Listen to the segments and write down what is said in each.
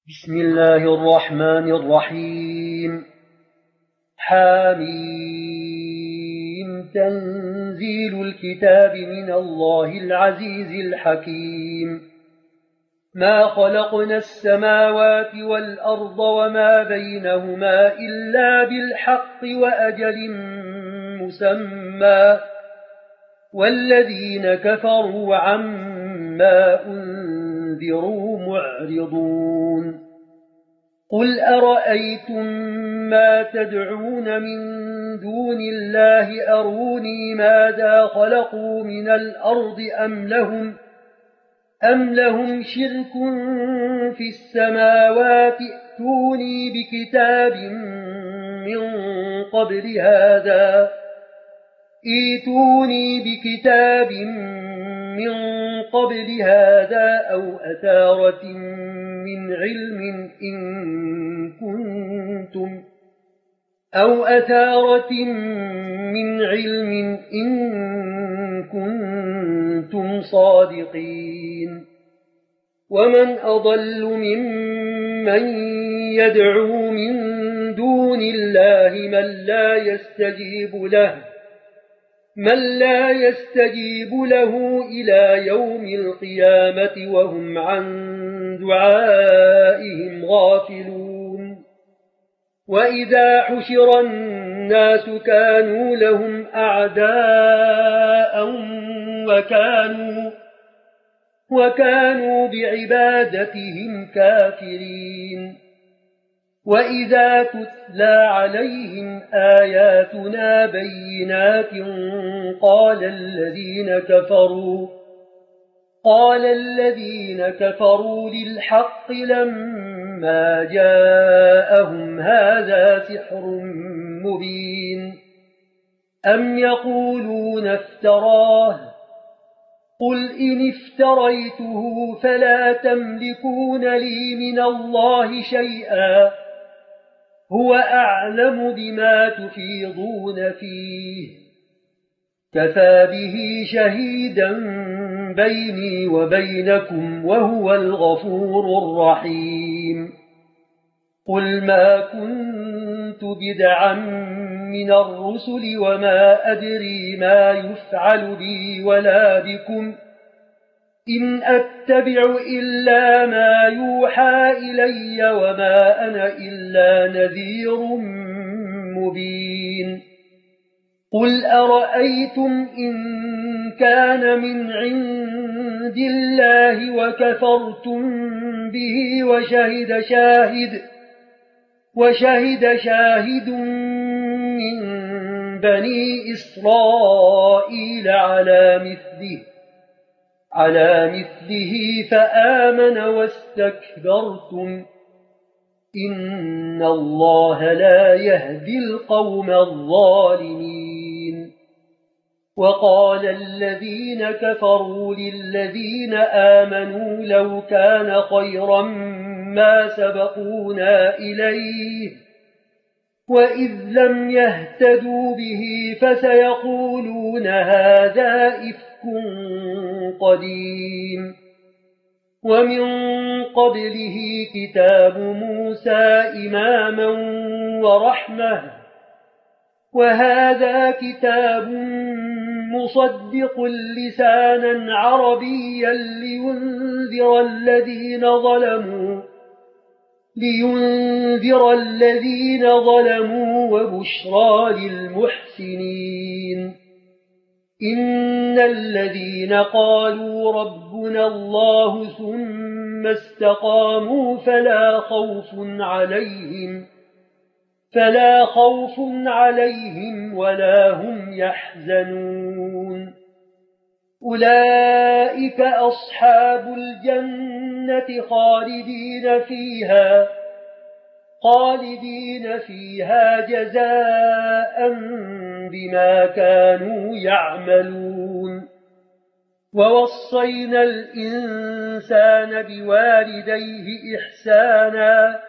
بسم الله الرحمن الرحيم. حاميم تنزيل الكتاب من الله العزيز الحكيم. ما خلقنا السماوات والأرض وما بينهما إلا بالحق وأجل مسمى، والذين كفروا عما أنذروا معرضون. قل أرأيتم ما تدعون من دون الله أروني ماذا خلقوا من الأرض أم لهم شرك في السماوات ائتوني بكتاب من قبل هذا أو أثارة من علم إن كنتم صادقين. ومن أضل ممن يدعو من دون الله من لا يستجيب له إلى يوم القيامة وهم عن دعائهم غافلون. وإذا حشر الناس كانوا لهم أعداء وكانوا بعبادتهم كافرين. وإذا تتلى عليهم آياتنا بينات قال الذين كفروا للحق لما جاءهم هذا سحر مبين. أم يقولون افتراه؟ قل إن افتريته فلا تملكون لي من الله شيئا، هو أعلم بما تفيضون فيه، كفى به شهيدا بيني وبينكم وهو الغفور الرحيم. قل ما كنت بدعا من الرسل وما أدري ما يفعل بي ولا بكم، إن أتبع إلا ما يوحى إلي وما أنا إلا نذير مبين. قل أرأيتم إن كان من عند الله وكفرتم به وشهد شاهد من بني إسرائيل على مثله فآمن واستكبرتم، إن الله لا يهدي القوم الظالمين. وقال الذين كفروا للذين آمنوا لو كان خيرا ما سبقونا إليه، وإذ لم يهتدوا به فسيقولون هذا إفك قديم. ومن قبله كتاب موسى إماما ورحمة، وهذا كتاب مصدق لسانا عربيا لينذر الذين ظلموا وبشرى للمحسنين. إن الذين قالوا ربنا الله ثم استقاموا فلا خوف عليهم ولا هم يحزنون. أولئك أصحاب الجنة خالدين فيها جزاء بما كانوا يعملون. ووصينا الإنسان بوالديه إحسانا،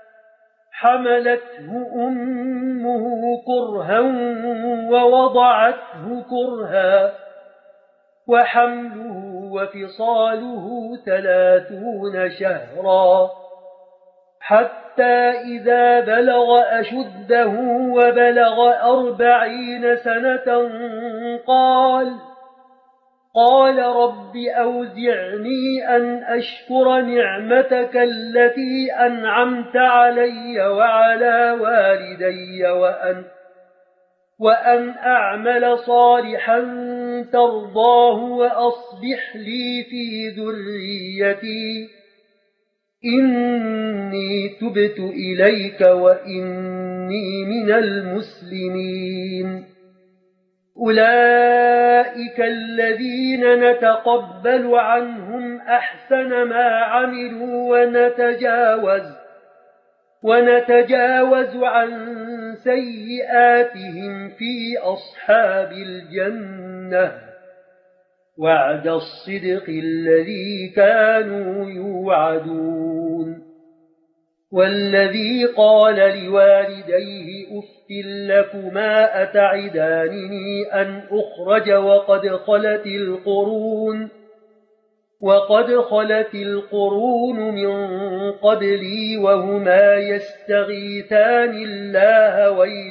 حملته أمه كرها ووضعته كرها، وحمله وفصاله 30 شهرا حتى إذا بلغ أشده وبلغ 40 سنة قال رب أوزعني أن أشكر نعمتك التي أنعمت علي وعلى والدي وأن أعمل صالحا ترضاه وأصلح لي في ذريتي إني تبت إليك وإني من المسلمين. أولئك الذين نتقبل عنهم أحسن ما عملوا ونتجاوز عن سيئاتهم في أصحاب الجنة وعد الصدق الذي كانوا يوعدون. والذي قال لوالديه أف لكما أتعدانني أن أخرج وقد خلت القرون من قبلي وهما يستغيثان الله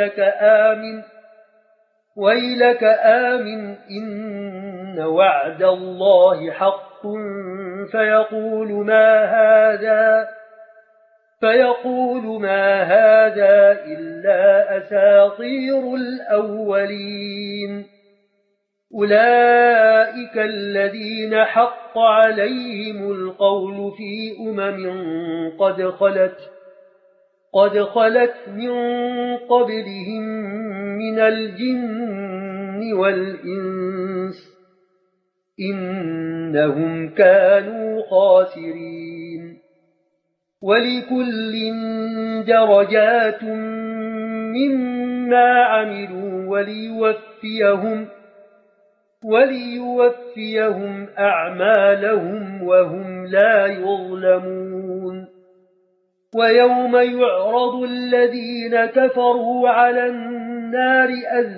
ويلك آمن إن وعد الله حق فيقول ما هذا إلا أساطير الأولين. أولئك الذين حق عليهم القول في قد خلت من قبلهم من الجن والإنس إنهم كانوا خاسرين. ولكل درجات مما عملوا وليوفيهم أعمالهم وهم لا يظلمون. ويوم يعرض الذين كفروا على النار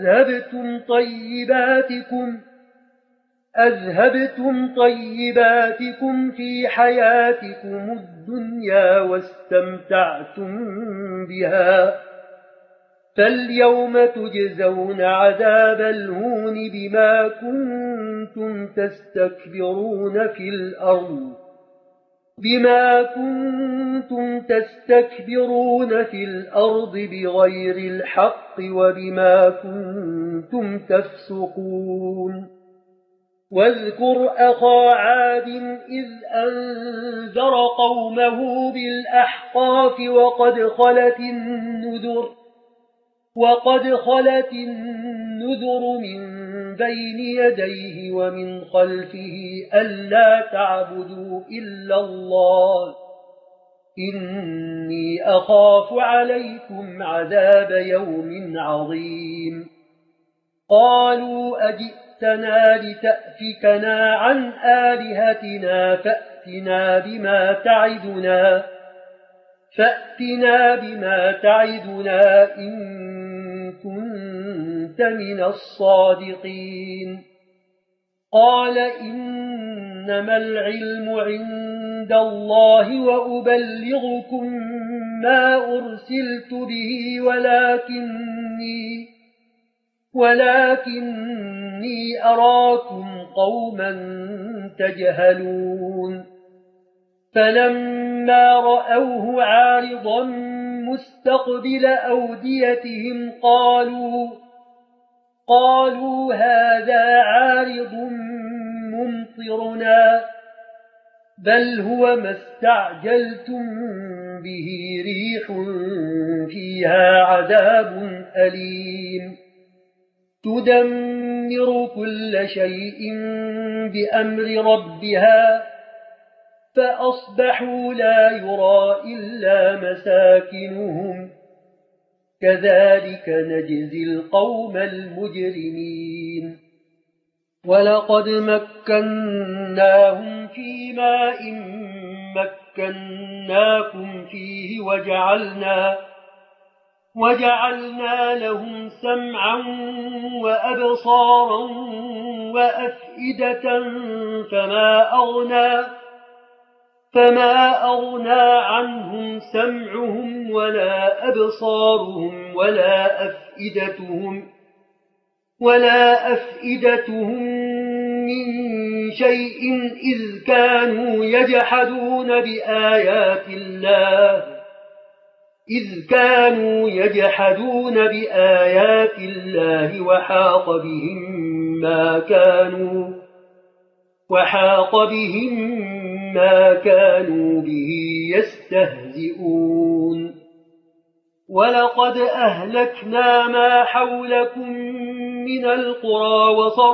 أذهبتم طيباتكم في حياتكم الدنيا واستمتعتم بها فاليوم تجزون عذاب الهون بما كنتم تستكبرون في الأرض بغير الحق وبما كنتم تفسقون. واذكر أخا عاد إذ أنذر قومه بالأحقاف وقد خلت النذر من بين يديه ومن خلفه ألا تعبدوا إلا الله إني أخاف عليكم عذاب يوم عظيم. قالوا أجئتنا لتأفكنا عن آلهتنا فأتنا بما تعدنا إن كنت من الصادقين. قال إنما العلم عند الله وأبلغكم ما أرسلت به ولكني أراكم قوما تجهلون. فلما رأوه عارضا مستقبل أوديتهم قالوا هذا عارض ممطرنا بل هو ما استعجلتم به ريح فيها عذاب أليم تدمر كل شيء بأمر ربها فأصبحوا لا يرى إلا مساكنهم كذلك نجزي القوم المجرمين. ولقد مكناهم في ماء مكناكم فيه وجعلنا لهم سمعا فما أغنى عنهم سمعهم ولا أبصارهم ولا أفئدتهم من شيء إذ كانوا يجحدون بآيات الله وحاق بهم ما كانوا به يستهزئون ولقد أهلكنا ما حولكم من القرى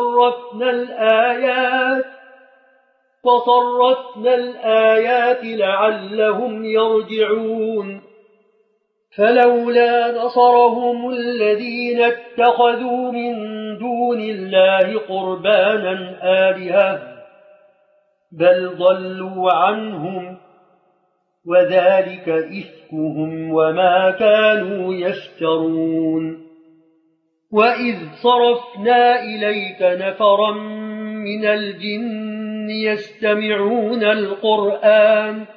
وصرفنا الآيات لعلهم يرجعون فلولا نصرهم الذين اتخذوا من دون الله قربانا آلهة بل ضلوا عنهم وذلك إفكهم وما كانوا يفترون وإذ صرفنا إليك نفرا من الجن يستمعون القرآن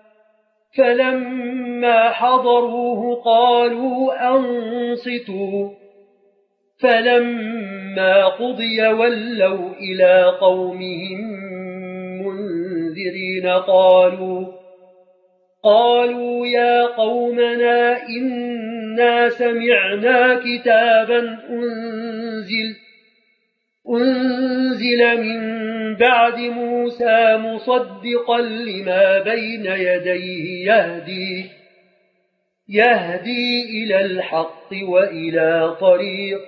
فلما حضروه قالوا أنصتوا فلما قضي ولوا إلى قومهم منذرين قالوا يا قومنا إنا سمعنا كتابا أنزل من بعد موسى مصدقا لما بين يديه يهدي إلى الحق وإلى طريق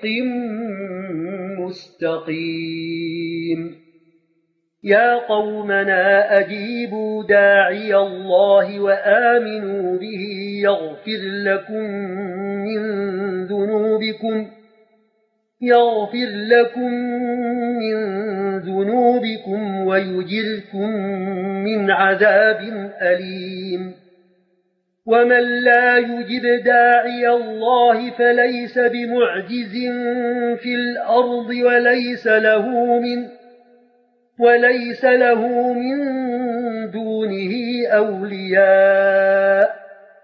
مستقيم يا قومنا أجيبوا داعي الله وآمنوا به يغفر لكم من ذنوبكم ويجركم من عذاب أليم ومن لا يجب داعي الله فليس بمعجز في الأرض وليس له من دونه أولياء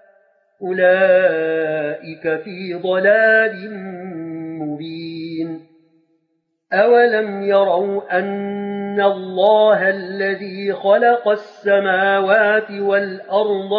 أولئك في ضلال مبين أولم يروا أن الله الذي خلق السماوات والأرض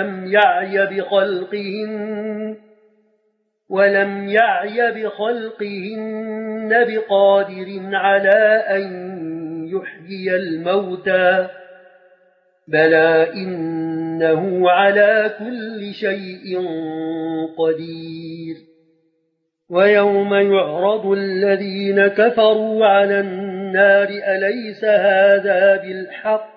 ولم يعي بخلقهن بقادر على أن يحيي الموتى بلى إنه على كل شيء قدير ويوم يعرض الذين كفروا على النار أليس هذا بالحق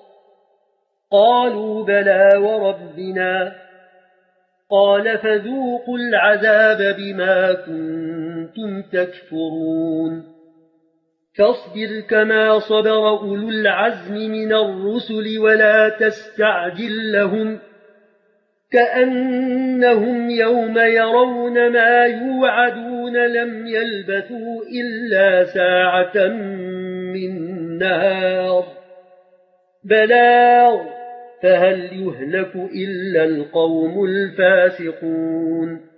قالوا بلى وربنا قال فذوقوا العذاب بما كنتم تكفرون فاصبر كما صبر أولو العزم من الرسل ولا تستعجل لهم كأنهم يوم يرون ما يوعدون لم يلبثوا إلا ساعة من نهار بلاغ فهل يهلك إلا القوم الفاسقون